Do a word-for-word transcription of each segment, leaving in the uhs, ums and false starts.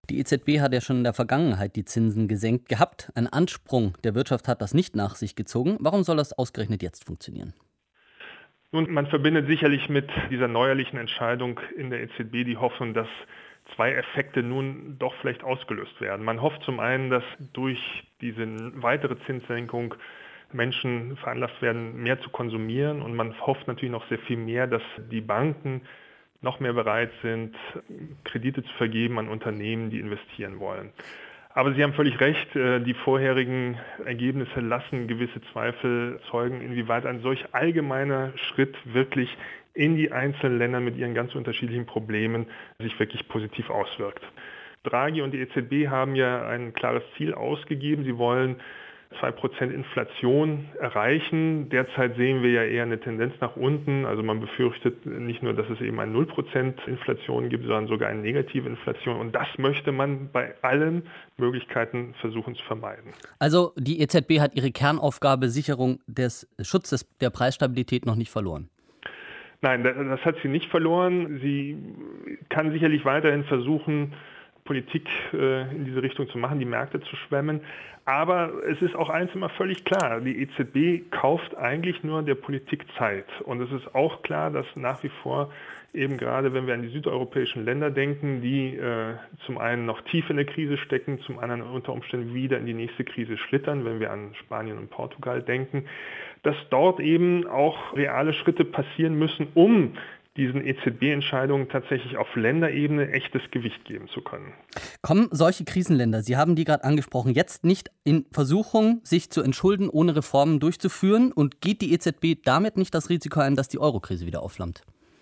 Die E Z B hat ja schon in der Vergangenheit die Zinsen gesenkt gehabt. Ein Ansprung der Wirtschaft hat das nicht nach sich gezogen. Warum soll das ausgerechnet jetzt funktionieren? Nun, man verbindet sicherlich mit dieser neuerlichen Entscheidung in der E Z B die Hoffnung, dass zwei Effekte nun doch vielleicht ausgelöst werden. Man hofft zum einen, dass durch diese weitere Zinssenkung Menschen veranlasst werden, mehr zu konsumieren, und man hofft natürlich noch sehr viel mehr, dass die Banken noch mehr bereit sind, Kredite zu vergeben an Unternehmen, die investieren wollen. Aber Sie haben völlig recht, die vorherigen Ergebnisse lassen gewisse Zweifel zeugen, inwieweit ein solch allgemeiner Schritt wirklich in die einzelnen Länder mit ihren ganz unterschiedlichen Problemen sich wirklich positiv auswirkt. Draghi und die E Z B haben ja ein klares Ziel ausgegeben. Sie wollen zwei Prozent Inflation erreichen. Derzeit sehen wir ja eher eine Tendenz nach unten. Also man befürchtet nicht nur, dass es eben eine null Prozent Inflation gibt, sondern sogar eine negative Inflation. Und das möchte man bei allen Möglichkeiten versuchen zu vermeiden. Also die E Z B hat ihre Kernaufgabe Sicherung des Schutzes der Preisstabilität noch nicht verloren. Nein, das hat sie nicht verloren. Sie kann sicherlich weiterhin versuchen, Politik äh, in diese Richtung zu machen, die Märkte zu schwemmen. Aber es ist auch eins immer völlig klar, die E Z B kauft eigentlich nur der Politik Zeit. Und es ist auch klar, dass nach wie vor eben gerade, wenn wir an die südeuropäischen Länder denken, die äh, zum einen noch tief in der Krise stecken, zum anderen unter Umständen wieder in die nächste Krise schlittern, wenn wir an Spanien und Portugal denken, dass dort eben auch reale Schritte passieren müssen, um diesen E Z B-Entscheidungen tatsächlich auf Länderebene echtes Gewicht geben zu können. Kommen solche Krisenländer, Sie haben die gerade angesprochen, jetzt nicht in Versuchung, sich zu entschulden, ohne Reformen durchzuführen? Und geht die E Z B damit nicht das Risiko ein, dass die Eurokrise wieder aufflammt?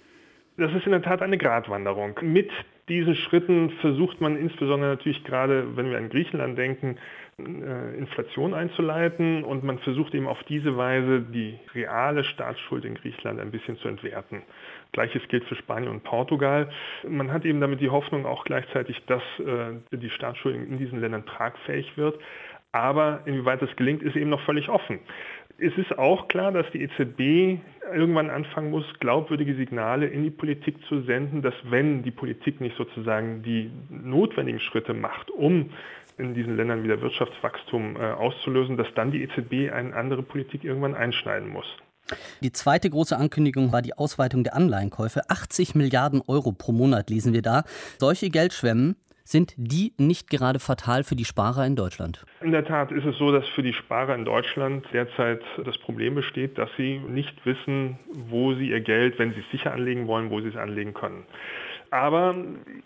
Das ist in der Tat eine Gratwanderung. Mit diesen Schritten versucht man insbesondere natürlich gerade, wenn wir an Griechenland denken, Inflation einzuleiten, und man versucht eben auf diese Weise die reale Staatsschuld in Griechenland ein bisschen zu entwerten. Gleiches gilt für Spanien und Portugal. Man hat eben damit die Hoffnung auch gleichzeitig, dass äh, die Staatsschuld in diesen Ländern tragfähig wird. Aber inwieweit das gelingt, ist eben noch völlig offen. Es ist auch klar, dass die E Z B irgendwann anfangen muss, glaubwürdige Signale in die Politik zu senden, dass wenn die Politik nicht sozusagen die notwendigen Schritte macht, um in diesen Ländern wieder Wirtschaftswachstum äh, auszulösen, dass dann die E Z B eine andere Politik irgendwann einschneiden muss. Die zweite große Ankündigung war die Ausweitung der Anleihenkäufe. achtzig Milliarden Euro pro Monat lesen wir da. Solche Geldschwemmen, sind die nicht gerade fatal für die Sparer in Deutschland? In der Tat ist es so, dass für die Sparer in Deutschland derzeit das Problem besteht, dass sie nicht wissen, wo sie ihr Geld, wenn sie es sicher anlegen wollen, wo sie es anlegen können. Aber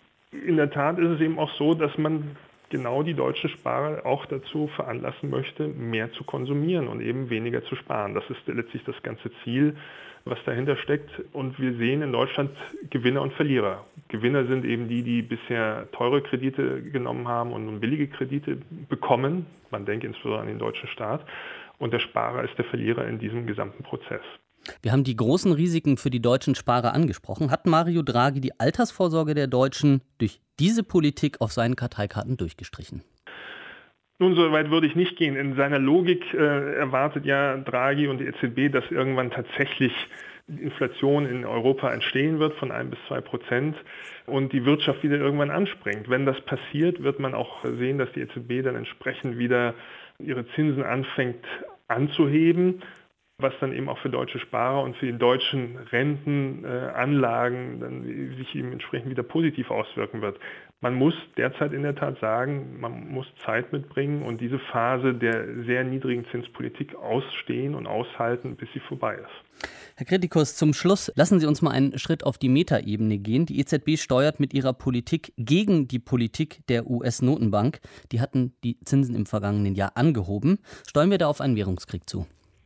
in der Tat ist es eben auch so, dass man genau die deutschen Sparer auch dazu veranlassen möchte, mehr zu konsumieren und eben weniger zu sparen. Das ist letztlich das ganze Ziel, was dahinter steckt. Und wir sehen in Deutschland Gewinner und Verlierer. Gewinner sind eben die, die bisher teure Kredite genommen haben und nun billige Kredite bekommen. Man denkt insbesondere an den deutschen Staat. Und der Sparer ist der Verlierer in diesem gesamten Prozess. Wir haben die großen Risiken für die deutschen Sparer angesprochen. Hat Mario Draghi die Altersvorsorge der Deutschen durch diese Politik auf seinen Karteikarten durchgestrichen? Nun, so weit würde ich nicht gehen. In seiner Logik äh, erwartet ja Draghi und die E Z B, dass irgendwann tatsächlich Inflation in Europa entstehen wird von ein bis zwei Prozent und die Wirtschaft wieder irgendwann anspringt. Wenn das passiert, wird man auch sehen, dass die E Z B dann entsprechend wieder ihre Zinsen anfängt anzuheben, was dann eben auch für deutsche Sparer und für die deutschen Rentenanlagen äh, dann sich eben entsprechend wieder positiv auswirken wird. Man muss derzeit in der Tat sagen, man muss Zeit mitbringen und diese Phase der sehr niedrigen Zinspolitik ausstehen und aushalten, bis sie vorbei ist. Herr Kritikus, zum Schluss lassen Sie uns mal einen Schritt auf die Metaebene gehen. Die E Z B steuert mit ihrer Politik gegen die Politik der U S-Notenbank. Die hatten die Zinsen im vergangenen Jahr angehoben. Steuern wir da auf einen Währungskrieg zu?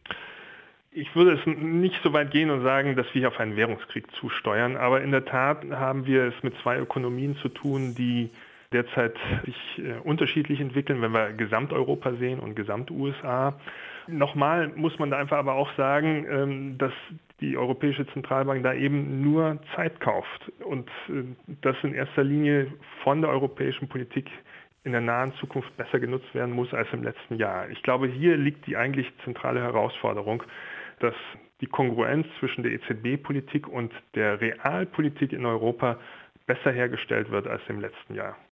Ich würde es nicht so weit gehen und sagen, dass wir auf einen Währungskrieg zusteuern, aber in der Tat haben wir es mit zwei Ökonomien zu tun, die derzeit sich äh, unterschiedlich entwickeln, wenn wir Gesamteuropa sehen und Gesamt-U S A. Nochmal muss man da einfach aber auch sagen, ähm, dass die Europäische Zentralbank da eben nur Zeit kauft und äh, das in erster Linie von der europäischen Politik in der nahen Zukunft besser genutzt werden muss als im letzten Jahr. Ich glaube, hier liegt die eigentlich zentrale Herausforderung, dass die Kongruenz zwischen der E Z B-Politik und der Realpolitik in Europa besser hergestellt wird als im letzten Jahr.